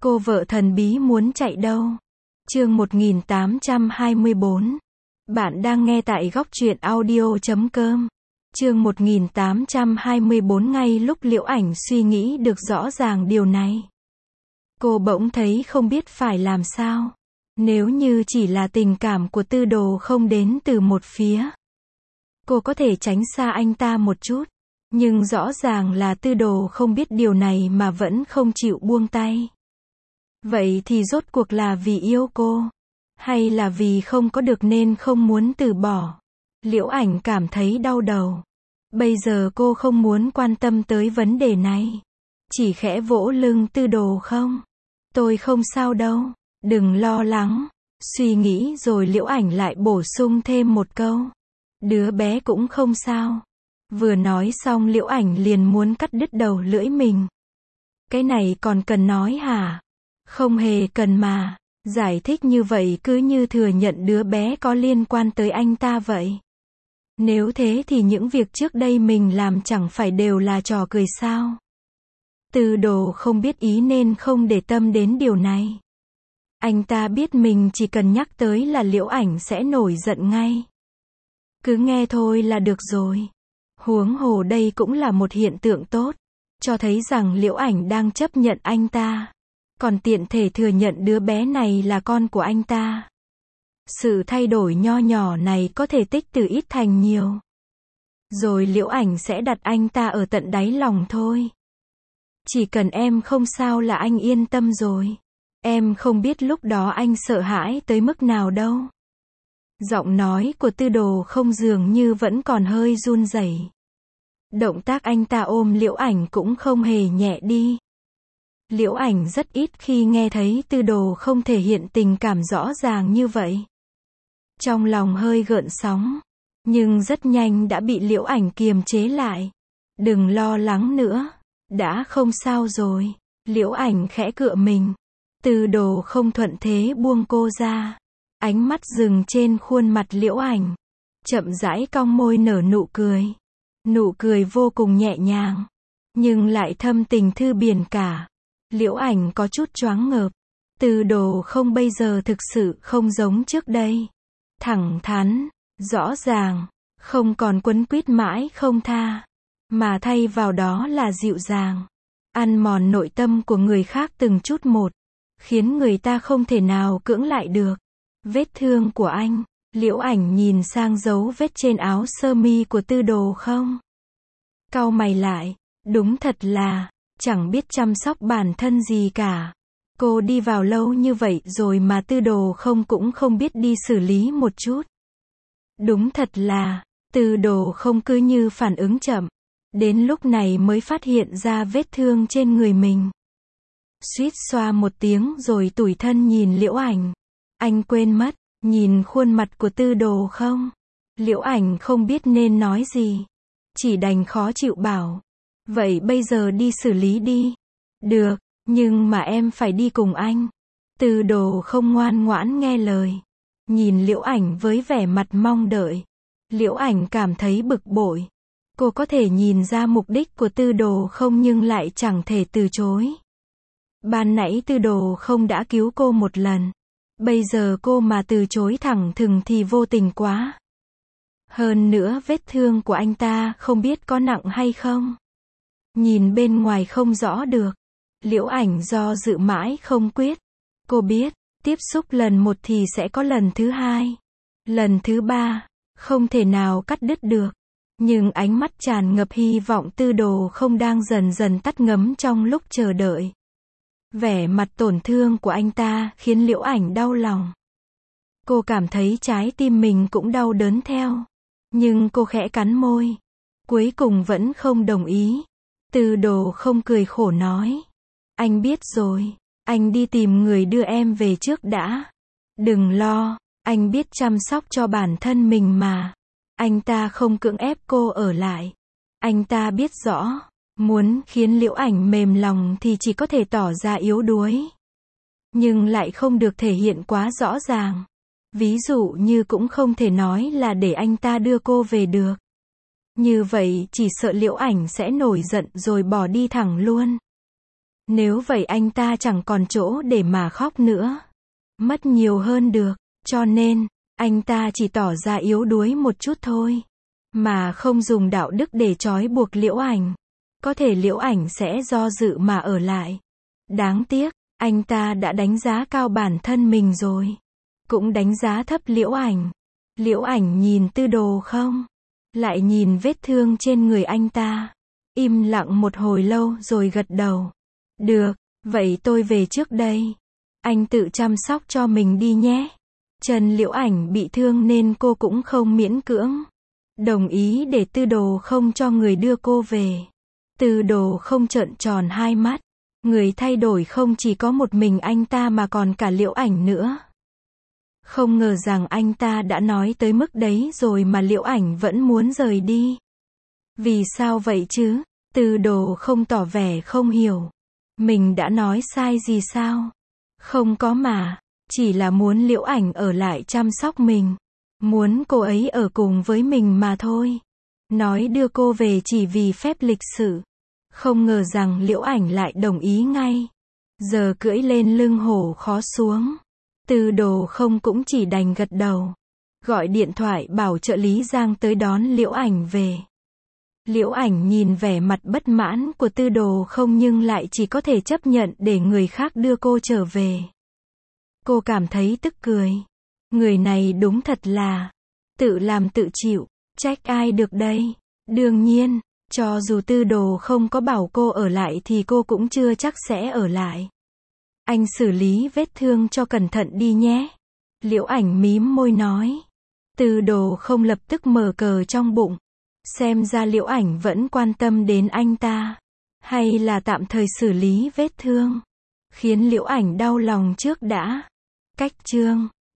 Cô vợ thần bí muốn chạy đâu? Chương 1824. Bạn đang nghe tại góc truyện audio.com. Chương 1824. Ngay lúc Liễu Ảnh suy nghĩ được rõ ràng điều này, cô bỗng thấy không biết phải làm sao. Nếu như chỉ là tình cảm của Tư Đồ không đến từ một phía, cô có thể tránh xa anh ta một chút. Nhưng rõ ràng là Tư Đồ không biết điều này mà vẫn không chịu buông tay. Vậy thì rốt cuộc là vì yêu cô, hay là vì không có được nên không muốn từ bỏ? Liễu Ảnh cảm thấy đau đầu. Bây giờ cô không muốn quan tâm tới vấn đề này. Chỉ khẽ vỗ lưng Tư Đồ. Không, tôi không sao đâu, đừng lo lắng. Suy nghĩ rồi Liễu Ảnh lại bổ sung thêm một câu. Đứa bé cũng không sao. Vừa nói xong Liễu Ảnh liền muốn cắt đứt đầu lưỡi mình. Cái này còn cần nói hả? Không hề cần mà. Giải thích như vậy cứ như thừa nhận đứa bé có liên quan tới anh ta vậy. Nếu thế thì những việc trước đây mình làm chẳng phải đều là trò cười sao? Tư Đồ không biết ý nên không để tâm đến điều này. Anh ta biết mình chỉ cần nhắc tới là Liễu Ảnh sẽ nổi giận ngay. Cứ nghe thôi là được rồi. Huống hồ đây cũng là một hiện tượng tốt, cho thấy rằng Liễu Ảnh đang chấp nhận anh ta, còn tiện thể thừa nhận đứa bé này là con của anh ta. Sự thay đổi nho nhỏ này có thể tích từ ít thành nhiều. Rồi Liễu Ảnh sẽ đặt anh ta ở tận đáy lòng thôi. Chỉ cần em không sao là anh yên tâm rồi. Em không biết lúc đó anh sợ hãi tới mức nào đâu. Giọng nói của Tư Đồ không dường như vẫn còn hơi run rẩy. Động tác anh ta ôm Liễu Ảnh cũng không hề nhẹ đi. Liễu Ảnh rất ít khi nghe thấy Tư Đồ không thể hiện tình cảm rõ ràng như vậy. Trong lòng hơi gợn sóng, nhưng rất nhanh đã bị Liễu Ảnh kiềm chế lại. Đừng lo lắng nữa, đã không sao rồi. Liễu Ảnh khẽ cựa mình. Tư Đồ không thuận thế buông cô ra. Ánh mắt dừng trên khuôn mặt Liễu Ảnh, chậm rãi cong môi nở nụ cười. Nụ cười vô cùng nhẹ nhàng, nhưng lại thâm tình thư biển cả. Liễu Ảnh có chút choáng ngợp. Tư Đồ không bây giờ thực sự không giống trước đây. Thẳng thắn, rõ ràng, không còn quấn quýt mãi không tha, mà thay vào đó là dịu dàng, ăn mòn nội tâm của người khác từng chút một, khiến người ta không thể nào cưỡng lại được. Vết thương của anh. Liễu Ảnh nhìn sang dấu vết trên áo sơ mi của Tư Đồ không. Cau mày lại. Đúng thật là chẳng biết chăm sóc bản thân gì cả. Cô đi vào lâu như vậy rồi mà Tư Đồ cũng không biết đi xử lý một chút. Đúng thật là Tư Đồ không cứ như phản ứng chậm. Đến lúc này mới phát hiện ra vết thương trên người mình. Suýt xoa một tiếng rồi tủi thân nhìn Liễu Ảnh. Anh quên mất, nhìn khuôn mặt của Tư Đồ không? Liễu Ảnh không biết nên nói gì, chỉ đành khó chịu bảo. Vậy bây giờ đi xử lý đi. Được, nhưng mà em phải đi cùng anh. Tư Đồ không ngoan ngoãn nghe lời. Nhìn Liễu Ảnh với vẻ mặt mong đợi. Liễu Ảnh cảm thấy bực bội. Cô có thể nhìn ra mục đích của Tư Đồ không nhưng lại chẳng thể từ chối. Ban nãy Tư Đồ không đã cứu cô một lần. Bây giờ cô mà từ chối thẳng thừng thì vô tình quá. Hơn nữa vết thương của anh ta không biết có nặng hay không. Nhìn bên ngoài không rõ được. Liễu Ảnh do dự mãi không quyết. Cô biết, tiếp xúc lần một thì sẽ có lần thứ hai. Lần thứ ba, không thể nào cắt đứt được. Nhưng ánh mắt tràn ngập hy vọng Tư Đồ không đang dần dần tắt ngấm trong lúc chờ đợi. Vẻ mặt tổn thương của anh ta khiến Liễu Ảnh đau lòng. Cô cảm thấy trái tim mình cũng đau đớn theo. Nhưng cô khẽ cắn môi. Cuối cùng vẫn không đồng ý. Tư Đồ không cười khổ nói. Anh biết rồi. Anh đi tìm người đưa em về trước đã. Đừng lo. Anh biết chăm sóc cho bản thân mình mà. Anh ta không cưỡng ép cô ở lại. Anh ta biết rõ. Muốn khiến Liễu Ảnh mềm lòng thì chỉ có thể tỏ ra yếu đuối. Nhưng lại không được thể hiện quá rõ ràng. Ví dụ như cũng không thể nói là để anh ta đưa cô về được. Như vậy chỉ sợ Liễu Ảnh sẽ nổi giận rồi bỏ đi thẳng luôn. Nếu vậy anh ta chẳng còn chỗ để mà khóc nữa. Mất nhiều hơn được. Cho nên, anh ta chỉ tỏ ra yếu đuối một chút thôi. Mà không dùng đạo đức để trói buộc Liễu Ảnh. Có thể Liễu Ảnh sẽ do dự mà ở lại. Đáng tiếc, anh ta đã đánh giá cao bản thân mình rồi. Cũng đánh giá thấp Liễu Ảnh. Liễu Ảnh nhìn Tư Đồ không? Lại nhìn vết thương trên người anh ta. Im lặng một hồi lâu rồi gật đầu. Được, vậy tôi về trước đây. Anh tự chăm sóc cho mình đi nhé. Chân Liễu Ảnh bị thương nên cô cũng không miễn cưỡng. Đồng ý để Tư Đồ không cho người đưa cô về. Tư Đồ không trợn tròn hai mắt. Người thay đổi không chỉ có một mình anh ta mà còn cả Liễu Ảnh nữa. Không ngờ rằng anh ta đã nói tới mức đấy rồi mà Liễu Ảnh vẫn muốn rời đi. Vì sao vậy chứ? Tư Đồ không tỏ vẻ không hiểu. Mình đã nói sai gì sao? Không có mà. Chỉ là muốn Liễu Ảnh ở lại chăm sóc mình. Muốn cô ấy ở cùng với mình mà thôi. Nói đưa cô về chỉ vì phép lịch sự. Không ngờ rằng Liễu Ảnh lại đồng ý ngay. Giờ cưỡi lên lưng hổ khó xuống. Tư Đồ không cũng chỉ đành gật đầu. Gọi điện thoại bảo trợ lý Giang tới đón Liễu Ảnh về. Liễu Ảnh nhìn vẻ mặt bất mãn của Tư Đồ không nhưng lại chỉ có thể chấp nhận để người khác đưa cô trở về. Cô cảm thấy tức cười. Người này đúng thật là tự làm tự chịu, trách ai được đây. Đương nhiên, cho dù Tư Đồ không có bảo cô ở lại thì cô cũng chưa chắc sẽ ở lại. Anh xử lý vết thương cho cẩn thận đi nhé. Liễu Ảnh mím môi nói. Tư Đồ không lập tức mở cờ trong bụng. Xem ra Liễu Ảnh vẫn quan tâm đến anh ta. Hay là tạm thời xử lý vết thương. Khiến Liễu Ảnh đau lòng trước đã. Cách chương